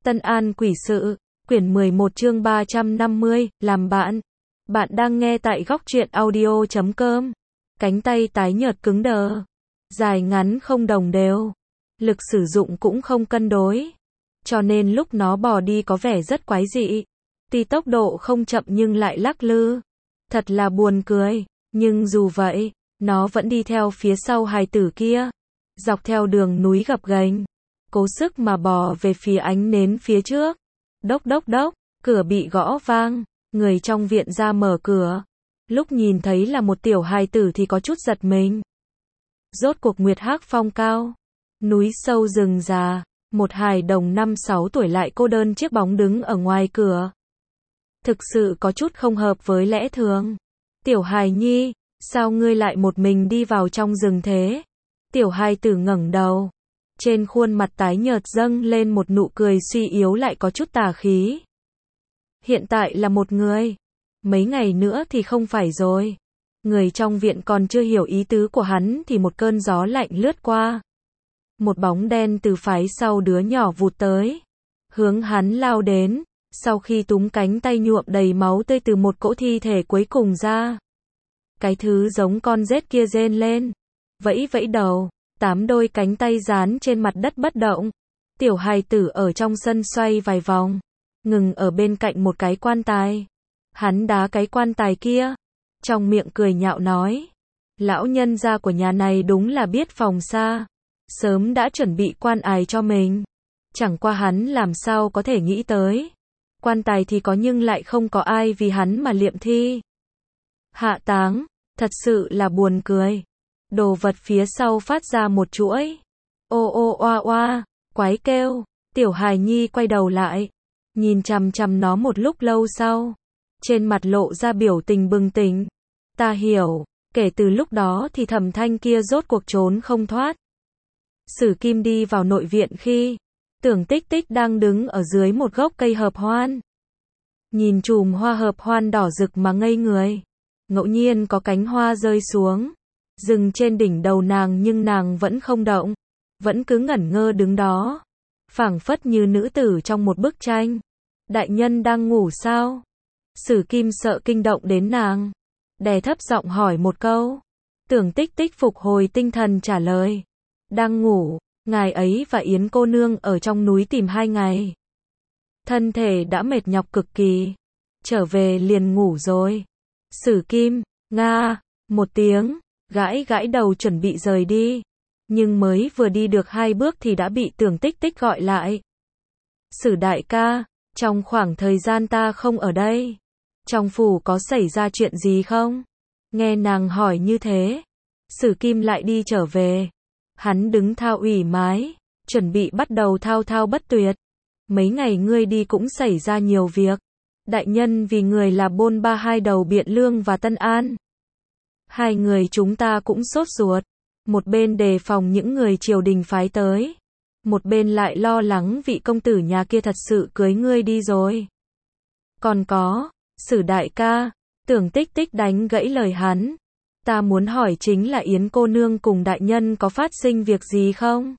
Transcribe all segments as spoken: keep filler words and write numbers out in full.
Tân An Quỷ Sự, quyển mười một chương ba trăm năm mươi, làm bạn. Bạn đang nghe tại góc truyện audio chấm com. Cánh tay tái nhợt cứng đờ, dài ngắn không đồng đều, lực sử dụng cũng không cân đối, cho nên lúc nó bò đi có vẻ rất quái dị. Tuy tốc độ không chậm nhưng lại lắc lư, thật là buồn cười, nhưng dù vậy, nó vẫn đi theo phía sau hài tử kia, dọc theo đường núi gập ghềnh, cố sức mà bò về phía ánh nến phía trước. Đốc đốc đốc, cửa bị gõ vang, người trong viện ra mở cửa. Lúc nhìn thấy là một tiểu hài tử thì có chút giật mình. Rốt cuộc nguyệt hắc phong cao, núi sâu rừng già, một hài đồng năm sáu tuổi lại cô đơn chiếc bóng đứng ở ngoài cửa. Thực sự có chút không hợp với lẽ thường. Tiểu hài nhi, sao ngươi lại một mình đi vào trong rừng thế? Tiểu hài tử ngẩng đầu, trên khuôn mặt tái nhợt dâng lên một nụ cười suy yếu lại có chút tà khí. Hiện tại là một người, mấy ngày nữa thì không phải rồi. Người trong viện còn chưa hiểu ý tứ của hắn thì một cơn gió lạnh lướt qua. Một bóng đen từ phái sau đứa nhỏ vụt tới, hướng hắn lao đến, sau khi túm cánh tay nhuộm đầy máu tươi từ một cỗ thi thể cuối cùng ra. Cái thứ giống con rết kia rên lên, vẫy vẫy đầu, tám đôi cánh tay dán trên mặt đất bất động. Tiểu hài tử ở trong sân xoay vài vòng, ngừng ở bên cạnh một cái quan tài. Hắn đá cái quan tài kia, trong miệng cười nhạo nói: lão nhân gia của nhà này đúng là biết phòng xa, sớm đã chuẩn bị quan tài cho mình. Chẳng qua hắn làm sao có thể nghĩ tới, quan tài thì có nhưng lại không có ai vì hắn mà liệm thi. Hạ táng, thật sự là buồn cười. Đồ vật phía sau phát ra một chuỗi ô ô oa oa, quái kêu. Tiểu hài nhi quay đầu lại, nhìn chằm chằm nó một lúc lâu sau, trên mặt lộ ra biểu tình bừng tỉnh. Ta hiểu, kể từ lúc đó thì Thẩm Thanh kia rốt cuộc trốn không thoát. Sử Kim đi vào nội viện khi Tưởng Tích Tích đang đứng ở dưới một gốc cây hợp hoan, nhìn chùm hoa hợp hoan đỏ rực mà ngây người. Ngẫu nhiên có cánh hoa rơi xuống, dừng trên đỉnh đầu nàng nhưng nàng vẫn không động, vẫn cứ ngẩn ngơ đứng đó, phảng phất như nữ tử trong một bức tranh. Đại nhân đang ngủ sao? Sử Kim sợ kinh động đến nàng, đè thấp giọng hỏi một câu. Tưởng Tích Tích phục hồi tinh thần trả lời: đang ngủ, ngài ấy và Yến cô nương ở trong núi tìm hai ngày. Thân thể đã mệt nhọc cực kỳ, trở về liền ngủ rồi. Sử Kim, nga, một tiếng, gãi gãi đầu chuẩn bị rời đi, nhưng mới vừa đi được hai bước thì đã bị Tưởng Tích Tích gọi lại. Sử đại ca, trong khoảng thời gian ta không ở đây, trong phủ có xảy ra chuyện gì không? Nghe nàng hỏi như thế, Sử Kim lại đi trở về. Hắn đứng thao ủy mái, chuẩn bị bắt đầu thao thao bất tuyệt. Mấy ngày ngươi đi cũng xảy ra nhiều việc. Đại nhân vì người là bôn ba hai đầu Biện Lương và Tân An. Hai người chúng ta cũng sốt ruột. Một bên đề phòng những người triều đình phái tới, một bên lại lo lắng vị công tử nhà kia thật sự cưới ngươi đi rồi. Còn có, Sử đại ca, Tưởng Tích Tích đánh gãy lời hắn. Ta muốn hỏi chính là Yến cô nương cùng đại nhân có phát sinh việc gì không?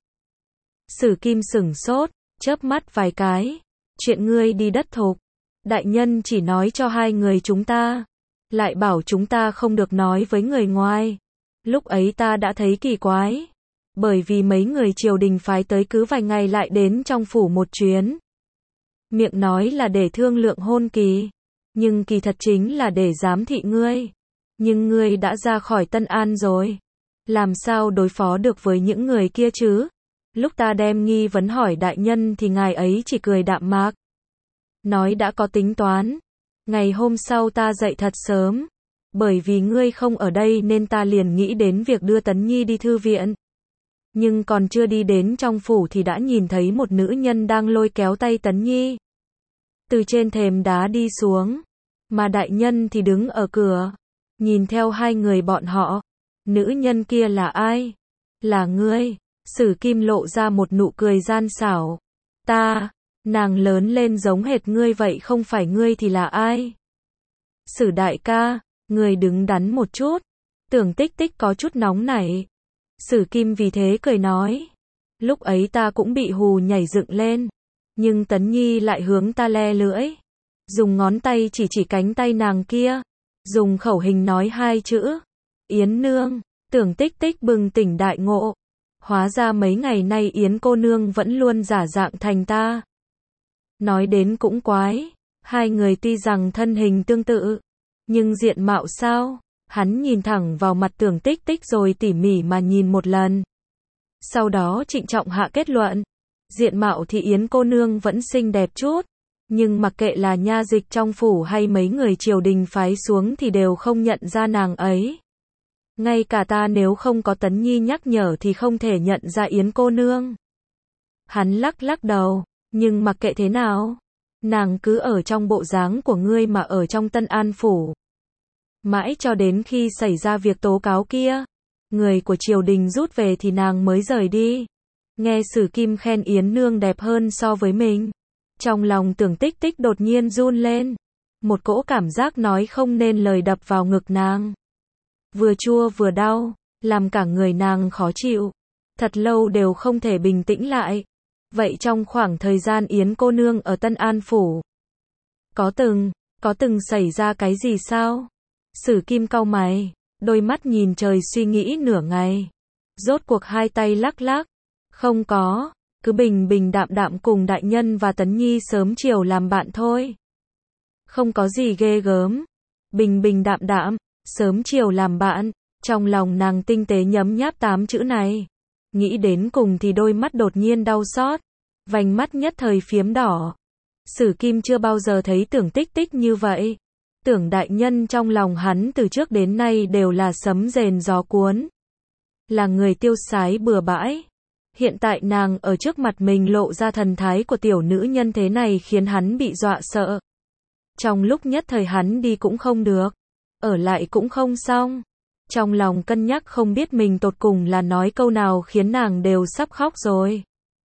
Sử Kim sửng sốt, chớp mắt vài cái. Chuyện ngươi đi đất thục, đại nhân chỉ nói cho hai người chúng ta, lại bảo chúng ta không được nói với người ngoài. Lúc ấy ta đã thấy kỳ quái, bởi vì mấy người triều đình phái tới cứ vài ngày lại đến trong phủ một chuyến. Miệng nói là để thương lượng hôn kỳ, nhưng kỳ thật chính là để giám thị ngươi. Nhưng ngươi đã ra khỏi Tân An rồi, làm sao đối phó được với những người kia chứ? Lúc ta đem nghi vấn hỏi đại nhân thì ngài ấy chỉ cười đạm mạc, nói đã có tính toán. Ngày hôm sau ta dậy thật sớm, bởi vì ngươi không ở đây nên ta liền nghĩ đến việc đưa Tấn Nhi đi thư viện. Nhưng còn chưa đi đến trong phủ thì đã nhìn thấy một nữ nhân đang lôi kéo tay Tấn Nhi từ trên thềm đá đi xuống, mà đại nhân thì đứng ở cửa, nhìn theo hai người bọn họ. Nữ nhân kia là ai? Là ngươi. Sử Kim lộ ra một nụ cười gian xảo. Ta, nàng lớn lên giống hệt ngươi vậy không phải ngươi thì là ai? Sử đại ca, ngươi đứng đắn một chút. Tưởng Tích Tích có chút nóng nảy. Sử Kim vì thế cười nói: lúc ấy ta cũng bị hù nhảy dựng lên, Nhưng Tấn Nhi lại hướng ta le lưỡi, dùng ngón tay chỉ chỉ cánh tay nàng kia, dùng khẩu hình nói hai chữ, Yến nương. Tưởng Tích Tích bừng tỉnh đại ngộ, hóa ra mấy ngày nay Yến cô nương vẫn luôn giả dạng thành ta. Nói đến cũng quái, hai người tuy rằng thân hình tương tự, nhưng diện mạo sao? Hắn nhìn thẳng vào mặt Tưởng Tích Tích rồi tỉ mỉ mà nhìn một lần. Sau đó trịnh trọng hạ kết luận, diện mạo thì Yến cô nương vẫn xinh đẹp chút, nhưng mặc kệ là nha dịch trong phủ hay mấy người triều đình phái xuống thì đều không nhận ra nàng ấy. Ngay cả ta nếu không có Tấn Nhi nhắc nhở thì không thể nhận ra Yến cô nương. Hắn lắc lắc đầu, nhưng mặc kệ thế nào, nàng cứ ở trong bộ dáng của ngươi mà ở trong Tân An phủ. Mãi cho đến khi xảy ra việc tố cáo kia, người của triều đình rút về thì nàng mới rời đi. Nghe Sử Kim khen Yến nương đẹp hơn so với mình, trong lòng Tưởng Tích Tích đột nhiên run lên, một cỗ cảm giác nói không nên lời đập vào ngực nàng. Vừa chua vừa đau, làm cả người nàng khó chịu, thật lâu đều không thể bình tĩnh lại. Vậy trong khoảng thời gian Yến cô nương ở Tân An phủ, có từng, có từng xảy ra cái gì sao? Sử Kim cau mày, đôi mắt nhìn trời suy nghĩ nửa ngày. Rốt cuộc hai tay lắc lắc, không có, cứ bình bình đạm đạm cùng đại nhân và Tấn Nhi sớm chiều làm bạn thôi. Không có gì ghê gớm, bình bình đạm đạm, sớm chiều làm bạn, trong lòng nàng tinh tế nhấm nháp tám chữ này. Nghĩ đến cùng thì đôi mắt đột nhiên đau xót, vành mắt nhất thời phiếm đỏ. Sử Kim chưa bao giờ thấy Tưởng Tích Tích như vậy. Tưởng đại nhân trong lòng hắn từ trước đến nay đều là sấm rền gió cuốn, là người tiêu sái bừa bãi. Hiện tại nàng ở trước mặt mình lộ ra thần thái của tiểu nữ nhân thế này khiến hắn bị dọa sợ. Trong lúc nhất thời hắn đi cũng không được, ở lại cũng không xong. Trong lòng cân nhắc không biết mình tột cùng là nói câu nào khiến nàng đều sắp khóc rồi.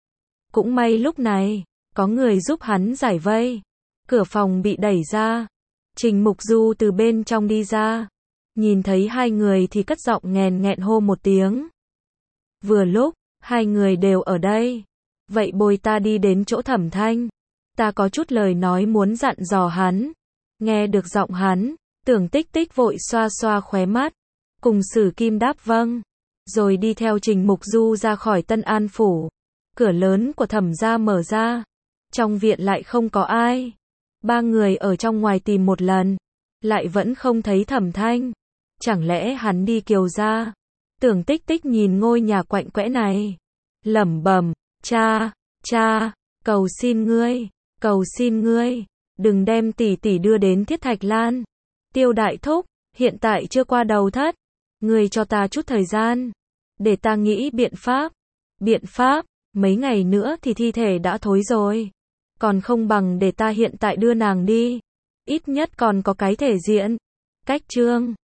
Cũng may lúc này, có người giúp hắn giải vây. Cửa phòng bị đẩy ra. Trình Mục Du từ bên trong đi ra. Nhìn thấy hai người thì cất giọng nghèn nghẹn hô một tiếng. Vừa lúc, hai người đều ở đây. Vậy bồi ta đi đến chỗ Thẩm Thanh. Ta có chút lời nói muốn dặn dò hắn. Nghe được giọng hắn, Tưởng Tích Tích vội xoa xoa khóe mắt. Cùng Sử Kim đáp vâng. Rồi đi theo Trình Mục Du ra khỏi Tân An phủ. Cửa lớn của Thẩm gia mở ra. Trong viện lại không có ai. Ba người ở trong ngoài tìm một lần, lại vẫn không thấy Thẩm Thanh. Chẳng lẽ hắn đi Kiều gia? Tưởng Tích Tích nhìn ngôi nhà quạnh quẽ này, lẩm bẩm, cha, cha, cầu xin ngươi, cầu xin ngươi, đừng đem tỷ tỷ đưa đến Thiết Thạch Lan. Tiêu đại thúc, hiện tại chưa qua đầu thất, ngươi cho ta chút thời gian, để ta nghĩ biện pháp. Biện pháp, mấy ngày nữa thì thi thể đã thối rồi. Còn không bằng để ta hiện tại đưa nàng đi. Ít nhất còn có cái thể diện. Cách chương